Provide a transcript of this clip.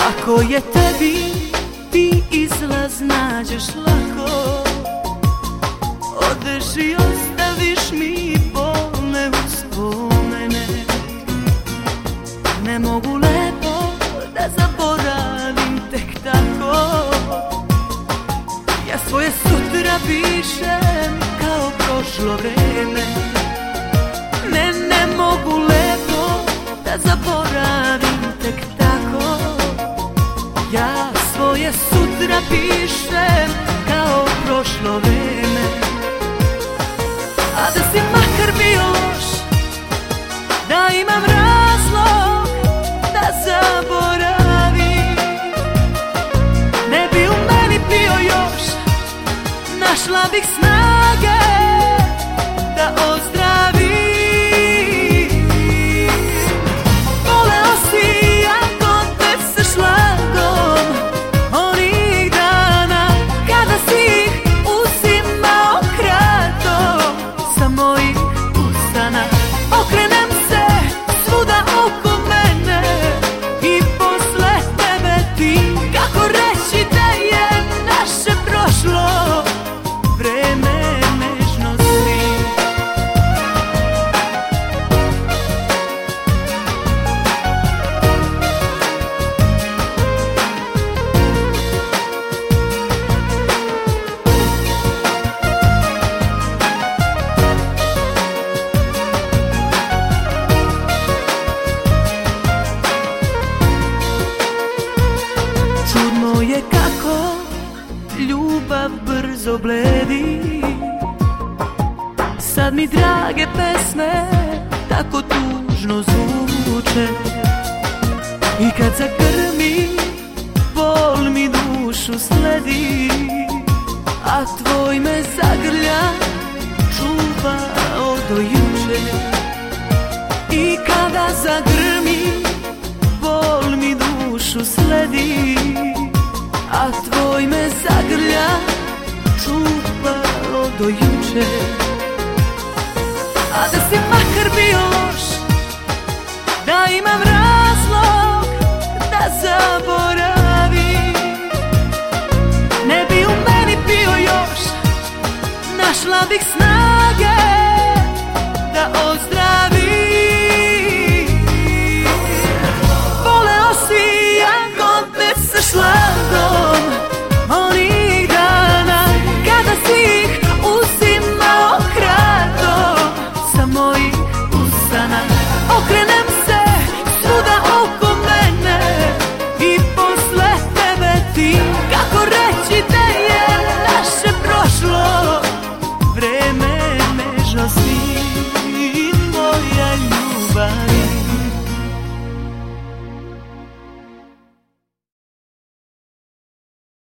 Ako je tebi, ti izlaz nađeš lako. Odeš i ostaviš mi bolne uspomene. Ne mogu lepo da zaboravim tek tako. Ja svoje sutra pišem kao prošlo vreme. Ne mogu lepo da zaboravim tek tako. Ja svoje sutra pišem kao prošlo vreme. A da si makar bio loš, da imam razlog da zaboravim, ne bi u meni bio još, našla bih snage da ozdravim. Voleo si jako te sa šlagom onih dana kada si ih uzimao kratom sa mojih usana. Okrenem se svuda oko mene i posle tebe ti, kako reći da je naše prošlo vreme nežnosti. Čudno je kako ljubav brzo bledi. Sad mi drage pesme tako tužno zvuče. I kad zagrmi, bol mi dušu sledi. A tvoj me zagrlja čuvao do juče. I kada zagrmi, bol mi dušu sledi. A tvoj me zagrlja čuvao do juče. A da si makar bio loš, da imam